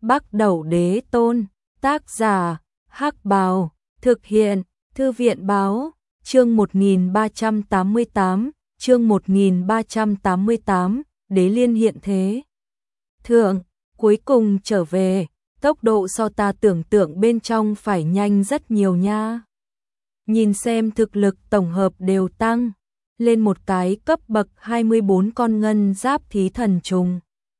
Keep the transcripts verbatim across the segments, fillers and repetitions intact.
Bắc Đẩu Đế Tôn, tác giả, Hắc Bào, thực hiện, Thư viện Báo, chương một nghìn ba trăm tám mươi tám, chương một nghìn ba trăm tám mươi tám, Đế Liên hiện thế. Thượng, cuối cùng trở về, tốc độ so ta tưởng tượng bên trong phải nhanh rất nhiều nha. Nhìn xem thực lực tổng hợp đều tăng lên một cái cấp bậc hai mươi bốn con ngân giáp thí thần trùng.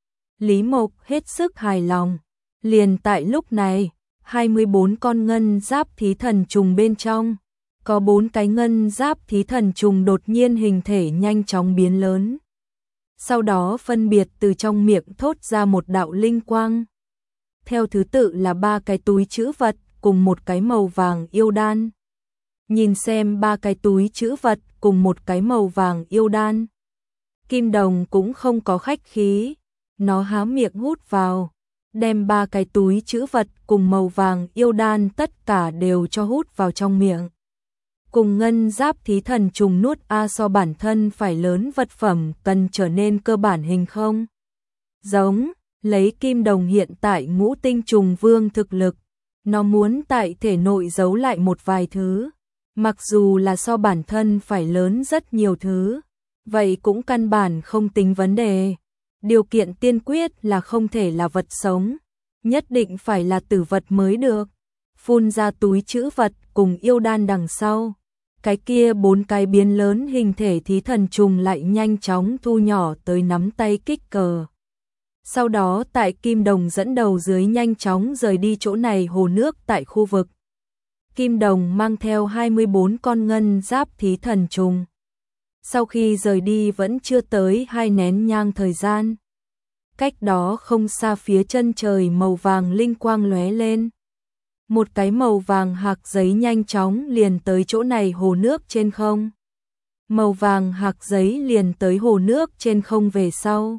Lý Mộc hết sức hài lòng. Liền tại lúc này, hai mươi bốn con ngân giáp thí thần trùng bên trong, có bốn cái ngân giáp thí thần trùng đột nhiên hình thể nhanh chóng biến lớn. Sau đó phân biệt từ trong miệng thốt ra một đạo linh quang. Theo thứ tự là ba cái túi trữ vật cùng một cái màu vàng yêu đan. Nhìn xem ba cái túi trữ vật cùng một cái màu vàng yêu đan. Kim Đồng cũng không có khách khí, nó há miệng hút vào, đem ba cái túi trữ vật cùng màu vàng yêu đan tất cả đều cho hút vào trong miệng. Cùng ngân giáp thí thần trùng nuốt a so bản thân phải lớn vật phẩm cần trở nên cơ bản hình không. Giống, lấy Kim Đồng hiện tại ngũ tinh trùng vương thực lực, nó muốn tại thể nội giấu lại một vài thứ, mặc dù là so bản thân phải lớn rất nhiều thứ, vậy cũng căn bản không tính vấn đề. Điều kiện tiên quyết là không thể là vật sống, nhất định phải là tử vật mới được. Phun ra túi trữ vật cùng yêu đan đằng sau, cái kia bốn cái biến lớn hình thể thí thần trùng lại nhanh chóng thu nhỏ tới nắm tay kích cỡ. Sau đó tại Kim Đồng dẫn đầu dưới nhanh chóng rời đi chỗ này hồ nước tại khu vực. Kim Đồng mang theo hai mươi bốn con ngân giáp thí thần trùng. Sau khi rời đi vẫn chưa tới hai nén nhang thời gian. Cách đó không xa phía chân trời màu vàng linh quang lóe lên. Một cái màu vàng hạc giấy nhanh chóng liền tới chỗ này hồ nước trên không. Màu vàng hạc giấy liền tới hồ nước trên không về sau.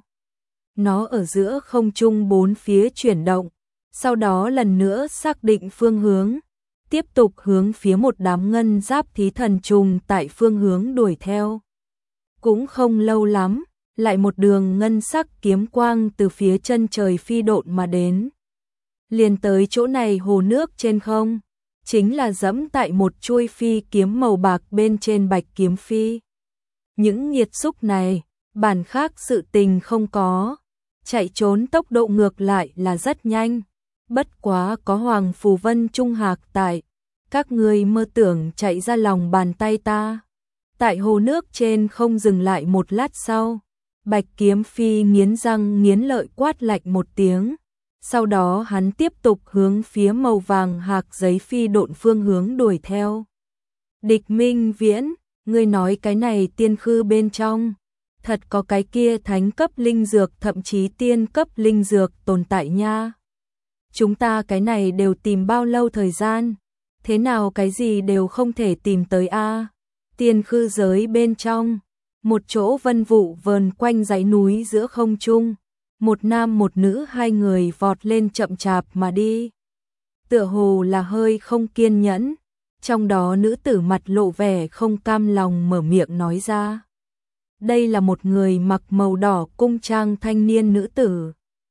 Nó ở giữa không trung bốn phía chuyển động, sau đó lần nữa xác định phương hướng, tiếp tục hướng phía một đám ngân giáp thí thần trùng tại phương hướng đuổi theo. Cũng không lâu lắm, lại một đường ngân sắc kiếm quang từ phía chân trời phi độn mà đến. Liền tới chỗ này hồ nước trên không, chính là dẫm tại một chuôi phi kiếm màu bạc bên trên bạch kiếm phi. Những nghiệt xúc này, bản khác sự tình không có, chạy trốn tốc độ ngược lại là rất nhanh. Bất quá có Hoàng Phù Vân Trung Hạc tại, các ngươi mơ tưởng chạy ra lòng bàn tay ta. Tại hồ nước trên không dừng lại một lát sau, bạch kiếm phi nghiến răng nghiến lợi quát lạnh một tiếng. Sau đó hắn tiếp tục hướng phía màu vàng hạc giấy phi độn phương hướng đuổi theo. Địch Minh Viễn, ngươi nói cái này tiên khư bên trong, thật có cái kia thánh cấp linh dược thậm chí tiên cấp linh dược tồn tại nha. Chúng ta cái này đều tìm bao lâu thời gian, thế nào cái gì đều không thể tìm tới a? Tiên khư giới bên trong, một chỗ vân vụ vờn quanh dãy núi giữa không trung, một nam một nữ hai người vọt lên chậm chạp mà đi. Tựa hồ là hơi không kiên nhẫn, trong đó nữ tử mặt lộ vẻ không cam lòng mở miệng nói ra. Đây là một người mặc màu đỏ cung trang thanh niên nữ tử.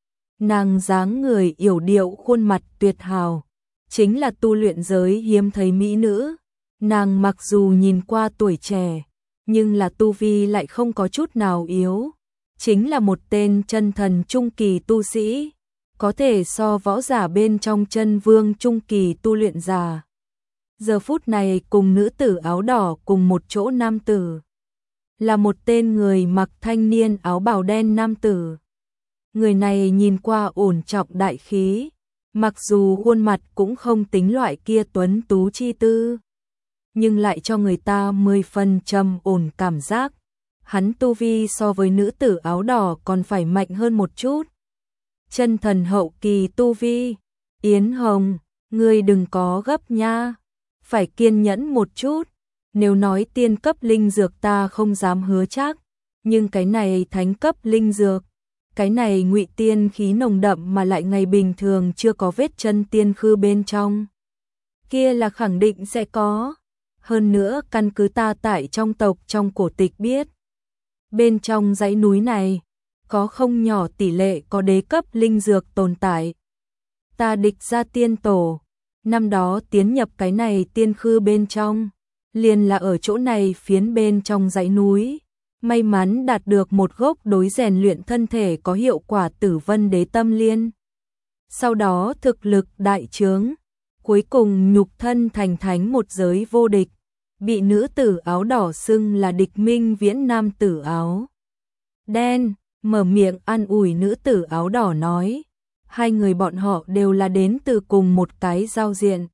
Nàng dáng người yểu điệu khuôn mặt tuyệt hào, chính là tu luyện giới hiếm thấy mỹ nữ. Nàng mặc dù nhìn qua tuổi trẻ, nhưng là tu vi lại không có chút nào yếu. Chính là một tên chân thần trung kỳ tu sĩ, có thể so võ giả bên trong chân vương trung kỳ tu luyện giả. Giờ phút này cùng nữ tử áo đỏ cùng một chỗ nam tử. Là một tên người mặc thanh niên áo bào đen nam tử. Người này nhìn qua ổn trọng đại khí, mặc dù khuôn mặt cũng không tính loại kia tuấn tú chi tư, nhưng lại cho người ta mười phần trầm ổn cảm giác. Hắn tu vi so với nữ tử áo đỏ còn phải mạnh hơn một chút. Chân thần hậu kỳ tu vi. Yến Hồng, ngươi đừng có gấp nha, phải kiên nhẫn một chút. Nếu nói tiên cấp linh dược ta không dám hứa chắc, nhưng cái này thánh cấp linh dược, cái này ngụy tiên khí nồng đậm mà lại ngày bình thường chưa có vết chân tiên khư bên trong, kia là khẳng định sẽ có. Hơn nữa căn cứ ta tại trong tộc trong cổ tịch biết, bên trong dãy núi này có không nhỏ tỷ lệ có đế cấp linh dược tồn tại. ta địch ra tiên tổ, năm đó tiến nhập cái này tiên khư bên trong, liền là ở chỗ này phiến bên trong dãy núi, may mắn đạt được một gốc đối rèn luyện thân thể có hiệu quả Tử Vân Đế Tâm Liên. Sau đó thực lực đại trướng, cuối cùng nhục thân thành thánh một giới vô địch, bị nữ tử áo đỏ xưng là Địch Minh Viễn nam tử áo đen, mở miệng an ủi nữ tử áo đỏ nói, hai người bọn họ đều là đến từ cùng một cái giao diện,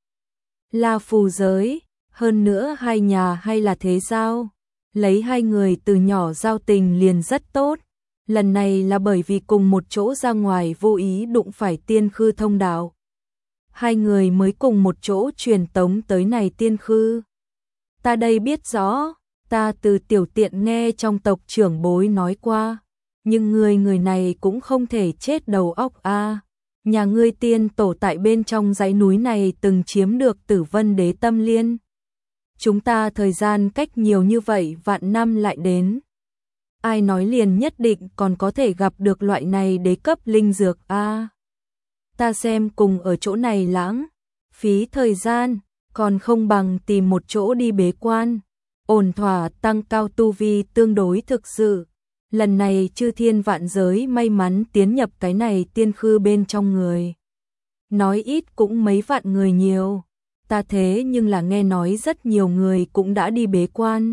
là phù giới, hơn nữa hai nhà hay là thế giao, lấy hai người từ nhỏ giao tình liền rất tốt, lần này là bởi vì cùng một chỗ ra ngoài vô ý đụng phải tiên khư thông đạo. Hai người mới cùng một chỗ truyền tống tới này tiên khư. Ta đây biết rõ, ta từ tiểu tiện nghe trong tộc trưởng bối nói qua, nhưng người người này cũng không thể chết đầu óc a. Nhà ngươi tiên tổ tại bên trong dãy núi này từng chiếm được Tử Vân Đế Tâm Liên. Chúng ta thời gian cách nhiều như vậy vạn năm lại đến. Ai nói liền nhất định còn có thể gặp được loại này đế cấp linh dược a. Ta xem cùng ở chỗ này lãng phí thời gian, còn không bằng tìm một chỗ đi bế quan, ổn thỏa tăng cao tu vi tương đối thực sự. Lần này chư thiên vạn giới may mắn tiến nhập cái này tiên khư bên trong người. Nói ít cũng mấy vạn người nhiều, ta thế nhưng là nghe nói rất nhiều người cũng đã đi bế quan.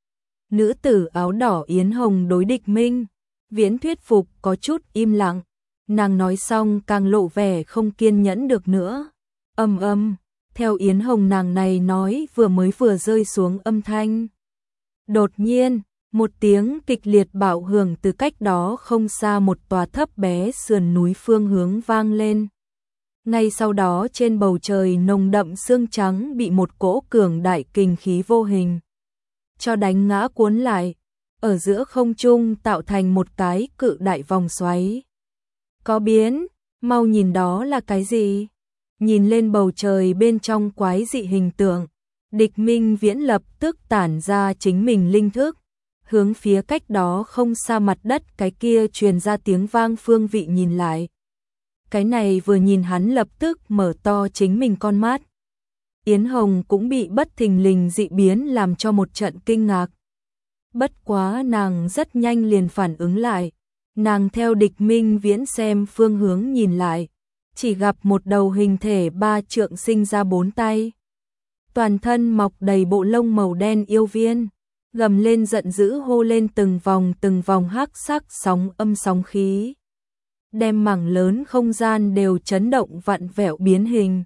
Nữ tử áo đỏ Yến Hồng đối Địch Minh Viễn thuyết phục có chút im lặng, nàng nói xong càng lộ vẻ không kiên nhẫn được nữa. Âm âm, theo Yến Hồng nàng này nói vừa mới vừa rơi xuống âm thanh. Đột nhiên, một tiếng kịch liệt bạo hưởng từ cách đó không xa một tòa thấp bé sườn núi phương hướng vang lên. Ngay sau đó trên bầu trời nồng đậm sương trắng bị một cỗ cường đại kình khí vô hình cho đánh ngã cuốn lại, ở giữa không trung tạo thành một cái cự đại vòng xoáy. Có biến, mau nhìn đó là cái gì? Nhìn lên bầu trời bên trong quái dị hình tượng, Địch Minh Viễn lập tức tản ra chính mình linh thức, hướng phía cách đó không xa mặt đất cái kia truyền ra tiếng vang phương vị nhìn lại. Cái này vừa nhìn hắn lập tức mở to chính mình con mắt. Yến Hồng cũng bị bất thình lình dị biến làm cho một trận kinh ngạc. Bất quá nàng rất nhanh liền phản ứng lại, nàng theo Địch Minh Viễn xem phương hướng nhìn lại, chỉ gặp một đầu hình thể ba trượng sinh ra bốn tay. Toàn thân mọc đầy bộ lông màu đen yêu viên, gầm lên giận dữ hô lên từng vòng từng vòng hắc sắc sóng âm sóng khí, đem mảng lớn không gian đều chấn động vặn vẹo biến hình.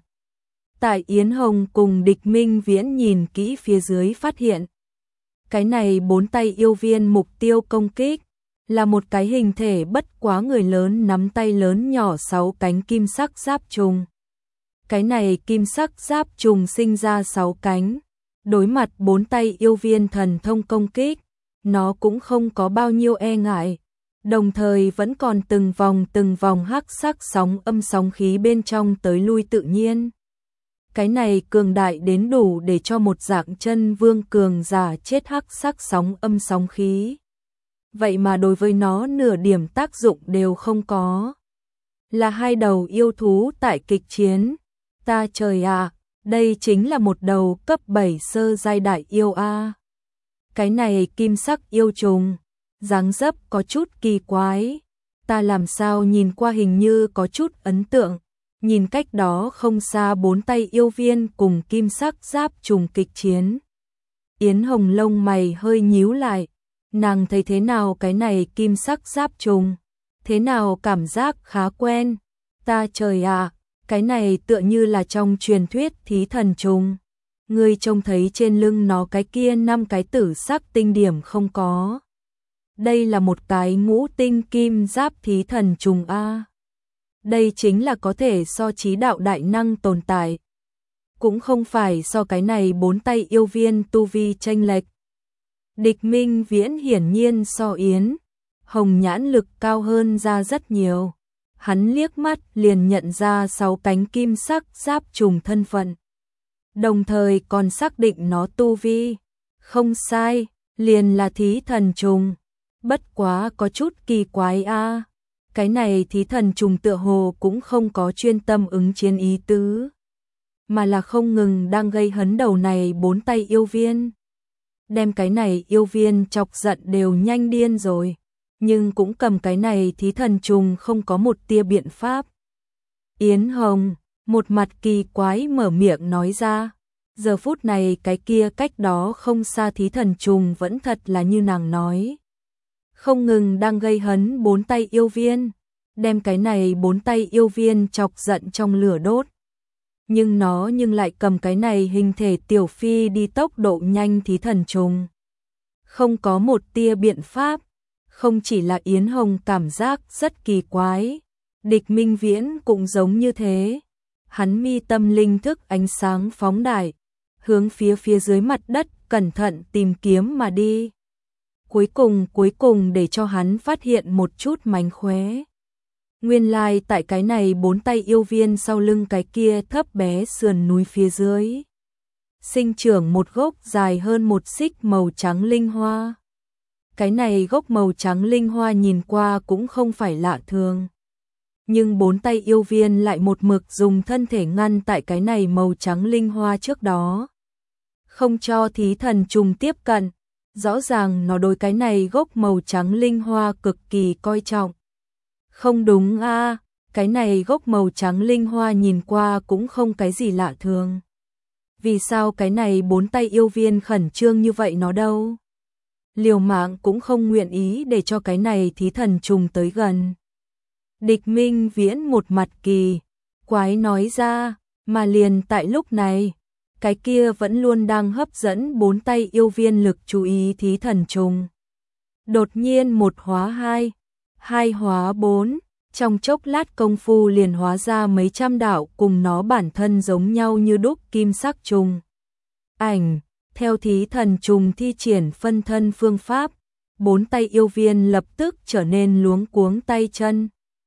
Tại Yến Hồng cùng Địch Minh Viễn nhìn kỹ phía dưới phát hiện, cái này bốn tay yêu viên mục tiêu công kích là một cái hình thể bất quá người lớn nắm tay lớn nhỏ sáu cánh kim sắc giáp trùng. Cái này kim sắc giáp trùng sinh ra sáu cánh, đối mặt bốn tay yêu viên thần thông công kích, nó cũng không có bao nhiêu e ngại, đồng thời vẫn còn từng vòng từng vòng hắc sắc sóng âm sóng khí bên trong tới lui tự nhiên. Cái này cường đại đến đủ để cho một dạng chân vương cường giả chết hắc sắc sóng âm sóng khí. Vậy mà đối với nó nửa điểm tác dụng đều không có. Là hai đầu yêu thú tại kịch chiến. Ta trời ạ, à, đây chính là một đầu cấp bảy sơ giai đại yêu a. À. Cái này kim sắc yêu trùng, dáng dấp có chút kỳ quái. Ta làm sao nhìn qua hình như có chút ấn tượng. Nhìn cách đó không xa bốn tay yêu viên cùng kim sắc giáp trùng kịch chiến. Yến Hồng lông mày hơi nhíu lại. Nàng thấy thế nào cái này kim sắc giáp trùng? Thế nào cảm giác khá quen? Ta trời ạ, à, cái này tựa như là trong truyền thuyết thí thần trùng. Ngươi trông thấy trên lưng nó cái kia năm cái tử sắc tinh điểm không có. Đây là một cái ngũ tinh kim giáp thí thần trùng a. Đây chính là có thể so chí đạo đại năng tồn tại. Cũng không phải so cái này bốn tay yêu viên tu vi chênh lệch. Địch Minh Viễn hiển nhiên so Yến Hồng nhãn lực cao hơn ra rất nhiều. Hắn liếc mắt liền nhận ra sáu cánh kim sắc giáp trùng thân phận. Đồng thời còn xác định nó tu vi. Không sai, liền là thí thần trùng. Bất quá có chút kỳ quái a. cái này thí thần trùng tựa hồ cũng không có chuyên tâm ứng chiến ý tứ, mà là không ngừng đang gây hấn đầu này bốn tay yêu viên. Đem cái này yêu viên chọc giận đều nhanh điên rồi, nhưng cũng cầm cái này thí thần trùng không có một tia biện pháp. Yến Hồng, một mặt kỳ quái mở miệng nói ra, giờ phút này cái kia cách đó không xa thí thần trùng vẫn thật là như nàng nói. Không ngừng đang gây hấn bốn tay yêu viên, đem cái này bốn tay yêu viên chọc giận trong lửa đốt. Nhưng nó nhưng lại cầm cái này hình thể tiểu phi đi tốc độ nhanh thí thần trùng. Không có một tia biện pháp, không chỉ là Yến Hồng cảm giác rất kỳ quái, Địch Minh Viễn cũng giống như thế. Hắn mi tâm linh thức ánh sáng phóng đại, hướng phía phía dưới mặt đất cẩn thận tìm kiếm mà đi. Cuối cùng cuối cùng để cho hắn phát hiện một chút mánh khóe. Nguyên lai like tại cái này bốn tay yêu viên sau lưng cái kia thấp bé sườn núi phía dưới, sinh trưởng một gốc dài hơn một xích màu trắng linh hoa. Cái này gốc màu trắng linh hoa nhìn qua cũng không phải lạ thường, nhưng bốn tay yêu viên lại một mực dùng thân thể ngăn tại cái này màu trắng linh hoa trước đó, không cho thí thần trùng tiếp cận. Rõ ràng nó đối cái này gốc màu trắng linh hoa cực kỳ coi trọng. Không đúng a, à, cái này gốc màu trắng linh hoa nhìn qua cũng không cái gì lạ thường. Vì sao cái này bốn tay yêu viên khẩn trương như vậy nó đâu? Liều mạng cũng không nguyện ý để cho cái này thí thần trùng tới gần. Địch Minh Viễn một mặt kỳ quái nói ra, mà liền tại lúc này, cái kia vẫn luôn đang hấp dẫn bốn tay yêu viên lực chú ý thí thần trùng. Đột nhiên một hóa hai, hai hóa bốn, trong chốc lát công phu liền hóa ra mấy trăm đạo cùng nó bản thân giống nhau như đúc kim sắc trùng. Ảnh, theo thí thần trùng thi triển phân thân phương pháp, bốn tay yêu viên lập tức trở nên luống cuống tay chân.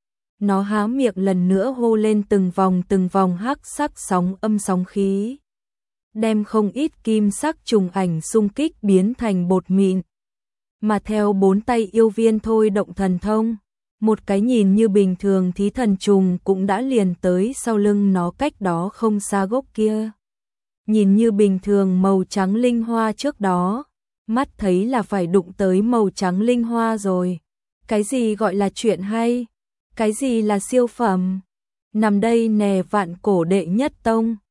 Nó há miệng lần nữa hô lên từng vòng từng vòng hắc sắc sóng âm sóng khí, đem không ít kim sắc trùng ảnh xung kích biến thành bột mịn. Mà theo bốn tay yêu viên thôi động thần thông, một cái nhìn như bình thường thí thần trùng cũng đã liền tới sau lưng nó cách đó không xa gốc kia. Nhìn như bình thường màu trắng linh hoa trước đó, mắt thấy là phải đụng tới màu trắng linh hoa rồi. Cái gì gọi là chuyện hay? Cái gì là siêu phẩm? Nằm đây nè vạn cổ đệ nhất tông.